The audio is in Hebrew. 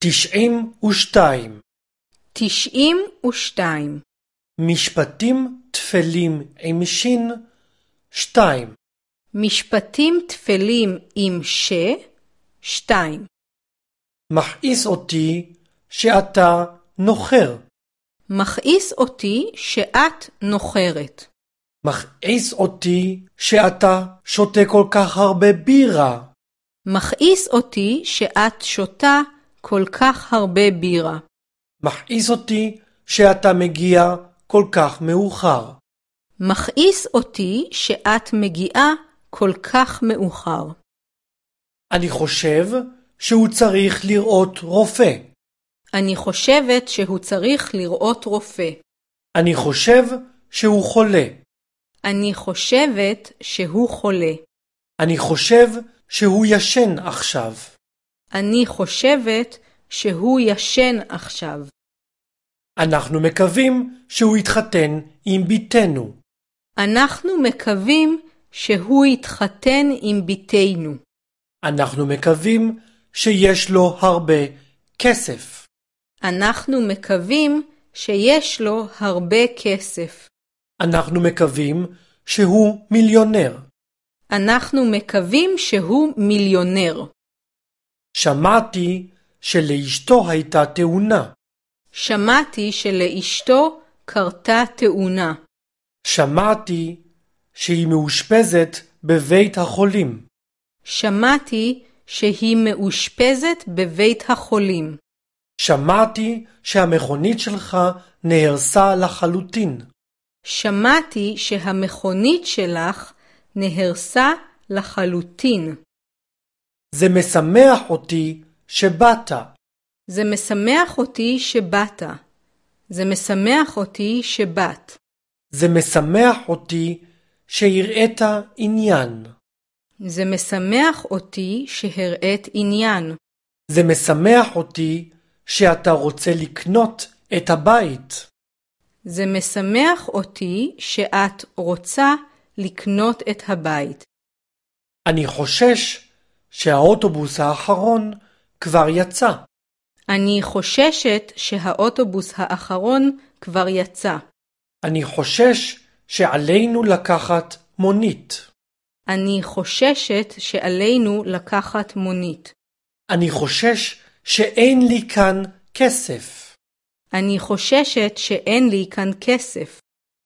92 92 משפטים תפלים עם שין 2 משפטים תפלים עם ש 2 מכעיס אותי שאתה נוחר. מכעיס אותי שאת נוחרת. מכעיס אותי שאתה שותה כל כך הרבה בירה. מכעיס אותי שאת שותה כל כך הרבה בירה. מכעיס אותי שאתה מגיע כל כך מאוחר. מכעיס אותי שאת מגיעה כל כך מאוחר. אני חושב שהוא צריך לראות רופא. אני חושבת שהוא צריך לראות רופא. אני חושב שהוא חולה. אני חושבת שהוא חולה. אני חושב שהוא ישן עכשיו. אני חושבת שהוא ישן עכשיו. אנחנו מקווים שהוא יתחתן עם ביתנו. אנחנו מקווים שהוא יתחתן עם ביתנו. אנחנו מקווים שיש לו הרבה כסף. אנחנו מקווים שיש לו הרבה כסף. אנחנו מקווים שהוא מיליונר. אנחנו מקווים שהוא מיליונר. שמעתי שלאשתו הייתה תאונה. שמעתי שלאשתו קרתה תאונה. שמעתי שהיא מאושפזת בבית החולים. שמעתי שהיא מאושפזת בבית החולים. שמעתי שהמכונית שלך נהרסה לחלוטין. שמעתי שהמכונית שלך נהרסה לחלוטין. זה משמח אותי שבאת. זה משמח אותי שבאת. זה משמח אותי שבאת. זה משמח אותי שהראית עניין. זה משמח אותי שהראית עניין. זה משמח אותי שאתה רוצה לקנות את הבית. זה משמח אותי שאת רוצה לקנות את הבית. אני חושש שהאוטובוס האחרון כבר יצא. אני חוששת שהאוטובוס האחרון כבר יצא. אני חושש שעלינו לקחת מונית. אני חוששת שעלינו לקחת מונית. אני חושש שאין לי כאן כסף. אני חוששת שאין לי כאן כסף.